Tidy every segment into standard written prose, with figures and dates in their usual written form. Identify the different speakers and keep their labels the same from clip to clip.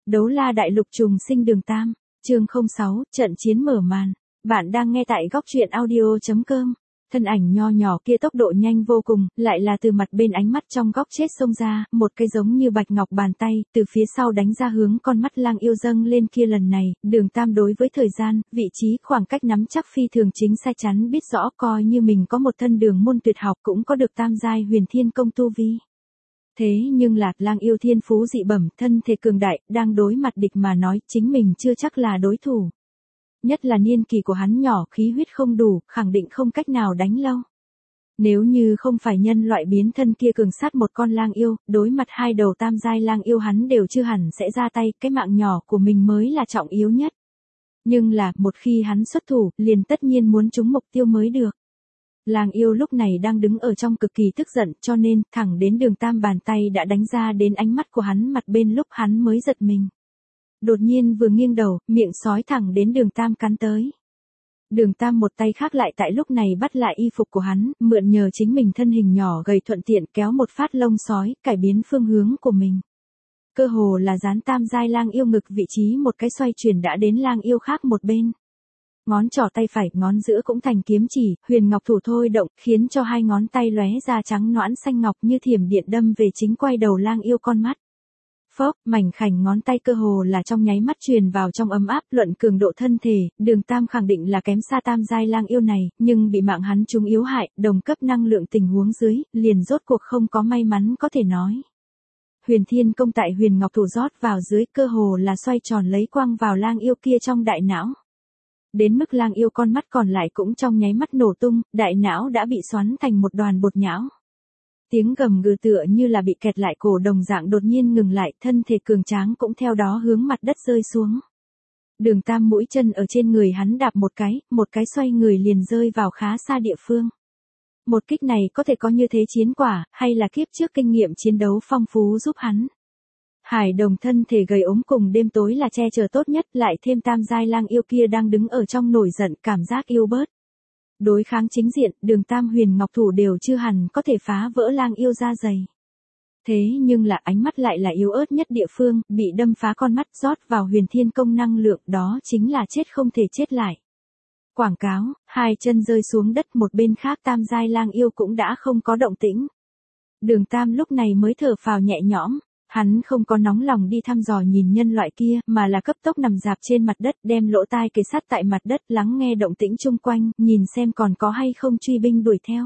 Speaker 1: Đấu la đại lục trùng sinh đường Tam, chương 06, trận chiến mở màn. Bạn đang nghe tại góc truyện audio.com. Thân ảnh nho nhỏ kia tốc độ nhanh vô cùng, lại là từ mặt bên ánh mắt trong góc chết xông ra, một cái giống như bạch ngọc bàn tay, từ phía sau đánh ra hướng con mắt lang yêu dâng lên kia lần này, đường Tam đối với thời gian, vị trí, khoảng cách nắm chắc phi thường chính sai chắn biết rõ coi như mình có một thân đường môn tuyệt học cũng có được tam giai huyền thiên công tu vi. Thế nhưng là lang yêu thiên phú dị bẩm, thân thể cường đại, đang đối mặt địch mà nói chính mình chưa chắc là đối thủ. Nhất là niên kỳ của hắn nhỏ, khí huyết không đủ, khẳng định không cách nào đánh lâu. Nếu như không phải nhân loại biến thân kia cường sát một con lang yêu, đối mặt hai đầu tam giai lang yêu hắn đều chưa hẳn sẽ ra tay, cái mạng nhỏ của mình mới là trọng yếu nhất. Nhưng là, một khi hắn xuất thủ, liền tất nhiên muốn trúng mục tiêu mới được. Lang yêu lúc này đang đứng ở trong cực kỳ tức giận, cho nên, thẳng đến đường Tam bàn tay đã đánh ra đến ánh mắt của hắn mặt bên lúc hắn mới giật mình. Đột nhiên vừa nghiêng đầu, miệng sói thẳng đến đường Tam cắn tới. Đường Tam một tay khác lại tại lúc này bắt lại y phục của hắn, mượn nhờ chính mình thân hình nhỏ gầy thuận tiện kéo một phát lông sói, cải biến phương hướng của mình. Cơ hồ là dán tam giai lang yêu ngực vị trí một cái xoay chuyển đã đến lang yêu khác một bên. Ngón trỏ tay phải, ngón giữa cũng thành kiếm chỉ, huyền ngọc thủ thôi động, khiến cho hai ngón tay lóe ra trắng nõn xanh ngọc như thiểm điện đâm về chính quay đầu lang yêu con mắt. Phốc, mảnh khảnh ngón tay cơ hồ là trong nháy mắt truyền vào trong ấm áp, luận cường độ thân thể, đường Tam khẳng định là kém xa tam giai lang yêu này, nhưng bị mạng hắn trúng yếu hại, đồng cấp năng lượng tình huống dưới, liền rốt cuộc không có may mắn có thể nói. Huyền thiên công tại huyền ngọc thủ rót vào dưới, cơ hồ là xoay tròn lấy quang vào lang yêu kia trong đại não. Đến mức lang yêu con mắt còn lại cũng trong nháy mắt nổ tung, đại não đã bị xoắn thành một đoàn bột nhão. Tiếng gầm gừ tựa như là bị kẹt lại cổ đồng dạng đột nhiên ngừng lại, thân thể cường tráng cũng theo đó hướng mặt đất rơi xuống. Đường Tam mũi chân ở trên người hắn đạp một cái xoay người liền rơi vào khá xa địa phương. Một kích này có thể có như thế chiến quả, hay là kiếp trước kinh nghiệm chiến đấu phong phú giúp hắn. Hải đồng thân thể gầy ốm cùng đêm tối là che chở tốt nhất, lại thêm tam giai lang yêu kia đang đứng ở trong nổi giận, cảm giác yêu bớt. Đối kháng chính diện, đường Tam huyền ngọc thủ đều chưa hẳn có thể phá vỡ lang yêu da dày. Thế nhưng là ánh mắt lại là yếu ớt nhất địa phương, bị đâm phá con mắt rót vào huyền thiên công năng lượng, đó chính là chết không thể chết lại. Quảng cáo, hai chân rơi xuống đất, một bên khác tam giai lang yêu cũng đã không có động tĩnh. Đường Tam lúc này mới thở phào nhẹ nhõm. Hắn không có nóng lòng đi thăm dò nhìn nhân loại kia, mà là cấp tốc nằm dạp trên mặt đất, đem lỗ tai kề sát tại mặt đất, lắng nghe động tĩnh chung quanh, nhìn xem còn có hay không truy binh đuổi theo.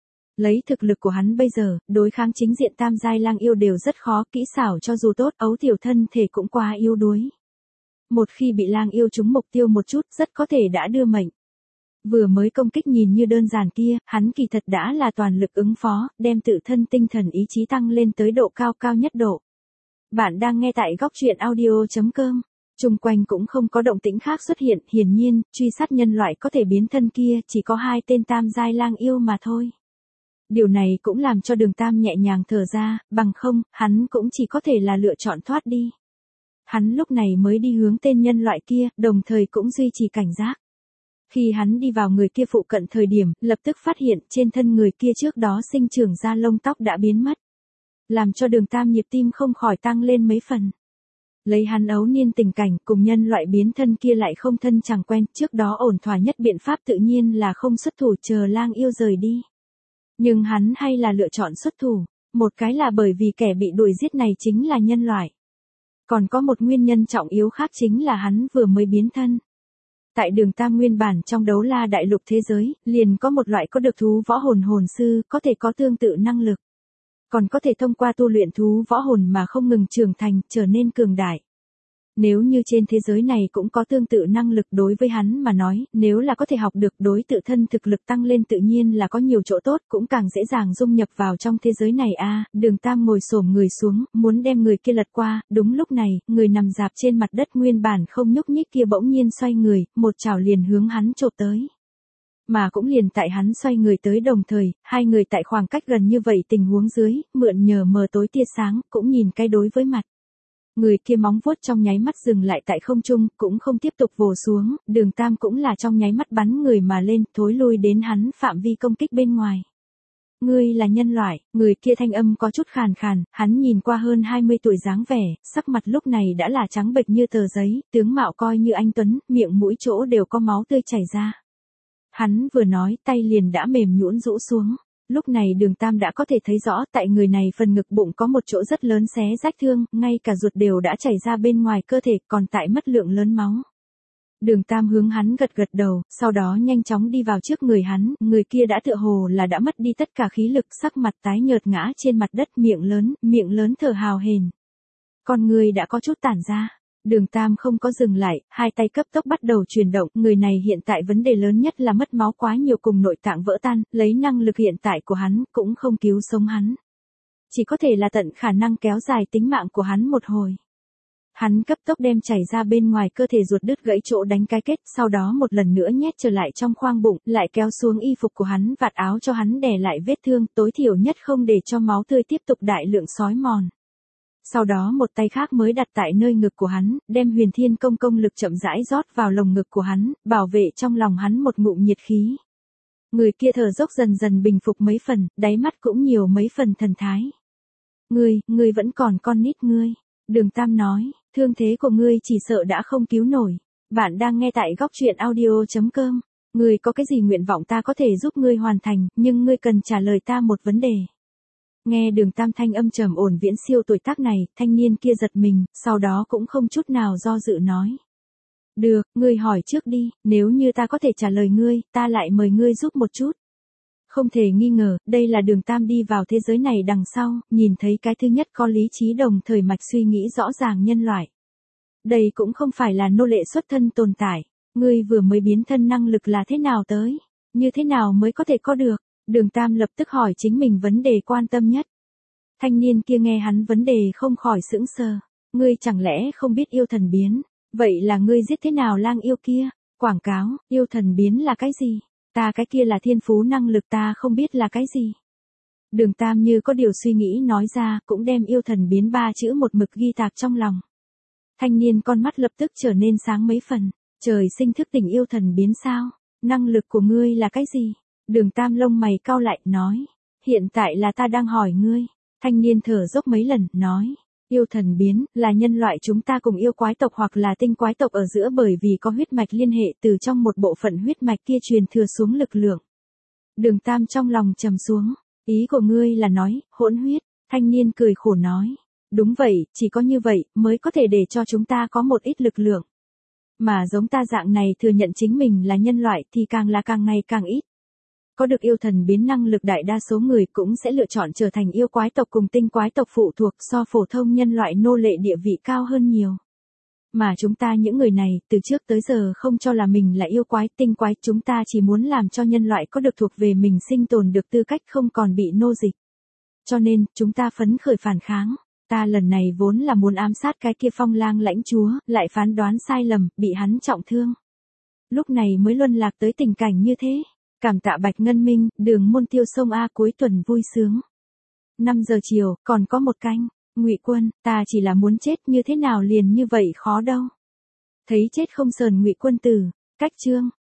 Speaker 1: Lấy thực lực của hắn bây giờ, đối kháng chính diện tam giai lang yêu đều rất khó, kỹ xảo cho dù tốt, ấu tiểu thân thể cũng quá yếu đuối. Một khi bị lang yêu trúng mục tiêu một chút, rất có thể đã đưa mệnh. Vừa mới công kích nhìn như đơn giản kia, hắn kỳ thật đã là toàn lực ứng phó, đem tự thân tinh thần ý chí tăng lên tới độ cao nhất độ. Bạn đang nghe tại góc truyện audio.com. Chung quanh cũng không có động tĩnh khác xuất hiện, hiển nhiên, truy sát nhân loại có thể biến thân kia chỉ có hai tên tam giai lang yêu mà thôi. Điều này cũng làm cho đường Tam nhẹ nhàng thở ra, bằng không, hắn cũng chỉ có thể là lựa chọn thoát đi. Hắn lúc này mới đi hướng tên nhân loại kia, đồng thời cũng duy trì cảnh giác. Khi hắn đi vào người kia phụ cận thời điểm, lập tức phát hiện trên thân người kia trước đó sinh trưởng ra lông tóc đã biến mất. Làm cho đường Tam nhịp tim không khỏi tăng lên mấy phần. Lấy hắn ấu niên tình cảnh cùng nhân loại biến thân kia lại không thân chẳng quen, trước đó ổn thỏa nhất biện pháp tự nhiên là không xuất thủ chờ lang yêu rời đi. Nhưng hắn hay là lựa chọn xuất thủ, một cái là bởi vì kẻ bị đuổi giết này chính là nhân loại. Còn có một nguyên nhân trọng yếu khác chính là hắn vừa mới biến thân. Tại đường Tam nguyên bản trong đấu la đại lục thế giới, liền có một loại có được thú võ hồn hồn sư, có thể có tương tự năng lực. Còn có thể thông qua tu luyện thú võ hồn mà không ngừng trưởng thành, trở nên cường đại. Nếu như trên thế giới này cũng có tương tự năng lực đối với hắn mà nói, nếu là có thể học được đối tự thân thực lực tăng lên tự nhiên là có nhiều chỗ tốt, cũng càng dễ dàng dung nhập vào trong thế giới này đường Tam ngồi xổm người xuống, muốn đem người kia lật qua, đúng lúc này, người nằm dạp trên mặt đất nguyên bản không nhúc nhích kia bỗng nhiên xoay người, một chảo liền hướng hắn chộp tới. Mà cũng liền tại hắn xoay người tới đồng thời, hai người tại khoảng cách gần như vậy tình huống dưới, mượn nhờ mờ tối tia sáng, cũng nhìn cái đối với mặt. Người kia móng vuốt trong nháy mắt dừng lại tại không trung, cũng không tiếp tục vồ xuống, đường Tam cũng là trong nháy mắt bắn người mà lên, thối lui đến hắn phạm vi công kích bên ngoài. Ngươi là nhân loại, người kia thanh âm có chút khàn khàn, hắn nhìn qua hơn 20 tuổi dáng vẻ, sắc mặt lúc này đã là trắng bệch như tờ giấy, tướng mạo coi như anh tuấn, miệng mũi chỗ đều có máu tươi chảy ra. Hắn vừa nói, tay liền đã mềm nhũn rũ xuống. Lúc này Đường Tam đã có thể thấy rõ tại người này phần ngực bụng có một chỗ rất lớn xé rách thương, ngay cả ruột đều đã chảy ra bên ngoài cơ thể, còn tại mất lượng lớn máu. Đường Tam hướng hắn gật gật đầu, sau đó nhanh chóng đi vào trước người hắn, người kia đã tựa hồ là đã mất đi tất cả khí lực, sắc mặt tái nhợt ngã trên mặt đất, miệng lớn thở hào hển. Con người đã có chút tản ra. Đường Tam không có dừng lại, hai tay cấp tốc bắt đầu chuyển động, người này hiện tại vấn đề lớn nhất là mất máu quá nhiều cùng nội tạng vỡ tan, lấy năng lực hiện tại của hắn, cũng không cứu sống hắn. Chỉ có thể là tận khả năng kéo dài tính mạng của hắn một hồi. Hắn cấp tốc đem chảy ra bên ngoài cơ thể ruột đứt gãy chỗ đánh cái kết, sau đó một lần nữa nhét trở lại trong khoang bụng, lại kéo xuống y phục của hắn, vạt áo cho hắn đè lại vết thương, tối thiểu nhất không để cho máu tươi tiếp tục đại lượng xói mòn. Sau đó một tay khác mới đặt tại nơi ngực của hắn, đem Huyền Thiên Công công lực chậm rãi rót vào lồng ngực của hắn, bảo vệ trong lòng hắn một ngụm nhiệt khí. Người kia thở dốc dần dần bình phục mấy phần, đáy mắt cũng nhiều mấy phần thần thái. Ngươi vẫn còn con nít ngươi. Đường Tam nói, thương thế của ngươi chỉ sợ đã không cứu nổi. Bạn đang nghe tại góc truyện audio.com. Ngươi có cái gì nguyện vọng ta có thể giúp ngươi hoàn thành, nhưng ngươi cần trả lời ta một vấn đề. Nghe Đường Tam thanh âm trầm ổn viễn siêu tuổi tác này, thanh niên kia giật mình, sau đó cũng không chút nào do dự nói. Được, ngươi hỏi trước đi, nếu như ta có thể trả lời ngươi, ta lại mời ngươi giúp một chút. Không thể nghi ngờ, đây là Đường Tam đi vào thế giới này đằng sau, nhìn thấy cái thứ nhất có lý trí đồng thời mạch suy nghĩ rõ ràng nhân loại. Đây cũng không phải là nô lệ xuất thân tồn tại, ngươi vừa mới biến thân năng lực là thế nào tới, như thế nào mới có thể có được. Đường Tam lập tức hỏi chính mình vấn đề quan tâm nhất. Thanh niên kia nghe hắn vấn đề không khỏi sững sờ. Ngươi chẳng lẽ không biết yêu thần biến? Vậy là ngươi giết thế nào lang yêu kia? Quảng cáo, yêu thần biến là cái gì? Ta cái kia là thiên phú năng lực ta không biết là cái gì. Đường Tam như có điều suy nghĩ nói ra, cũng đem yêu thần biến 3 chữ một mực ghi tạc trong lòng. Thanh niên con mắt lập tức trở nên sáng mấy phần. Trời sinh thức tỉnh yêu thần biến sao? Năng lực của ngươi là cái gì? Đường Tam lông mày cau lại, nói. Hiện tại là ta đang hỏi ngươi. Thanh niên thở dốc mấy lần, nói. Yêu thần biến, là nhân loại chúng ta cùng yêu quái tộc hoặc là tinh quái tộc ở giữa bởi vì có huyết mạch liên hệ từ trong một bộ phận huyết mạch kia truyền thừa xuống lực lượng. Đường Tam trong lòng trầm xuống. Ý của ngươi là nói, hỗn huyết. Thanh niên cười khổ nói. Đúng vậy, chỉ có như vậy, mới có thể để cho chúng ta có một ít lực lượng. Mà giống ta dạng này thừa nhận chính mình là nhân loại thì càng là càng ngày càng ít. Có được yêu thần biến năng lực đại đa số người cũng sẽ lựa chọn trở thành yêu quái tộc cùng tinh quái tộc phụ thuộc so phổ thông nhân loại nô lệ địa vị cao hơn nhiều. Mà chúng ta những người này từ trước tới giờ không cho là mình là yêu quái tinh quái, chúng ta chỉ muốn làm cho nhân loại có được thuộc về mình sinh tồn được tư cách không còn bị nô dịch. Cho nên, chúng ta phấn khởi phản kháng. Ta lần này vốn là muốn ám sát cái kia Phong Lang lãnh chúa, lại phán đoán sai lầm, bị hắn trọng thương. Lúc này mới luân lạc tới tình cảnh như thế. Cảm tạ Bạch Ngân Minh, Đường Môn Tiêu Sông A cuối tuần vui sướng. 5 giờ chiều, còn có một canh. Ngụy Quân, ta chỉ là muốn chết như thế nào liền như vậy khó đâu. Thấy chết không sờn Ngụy Quân tử, cách chương.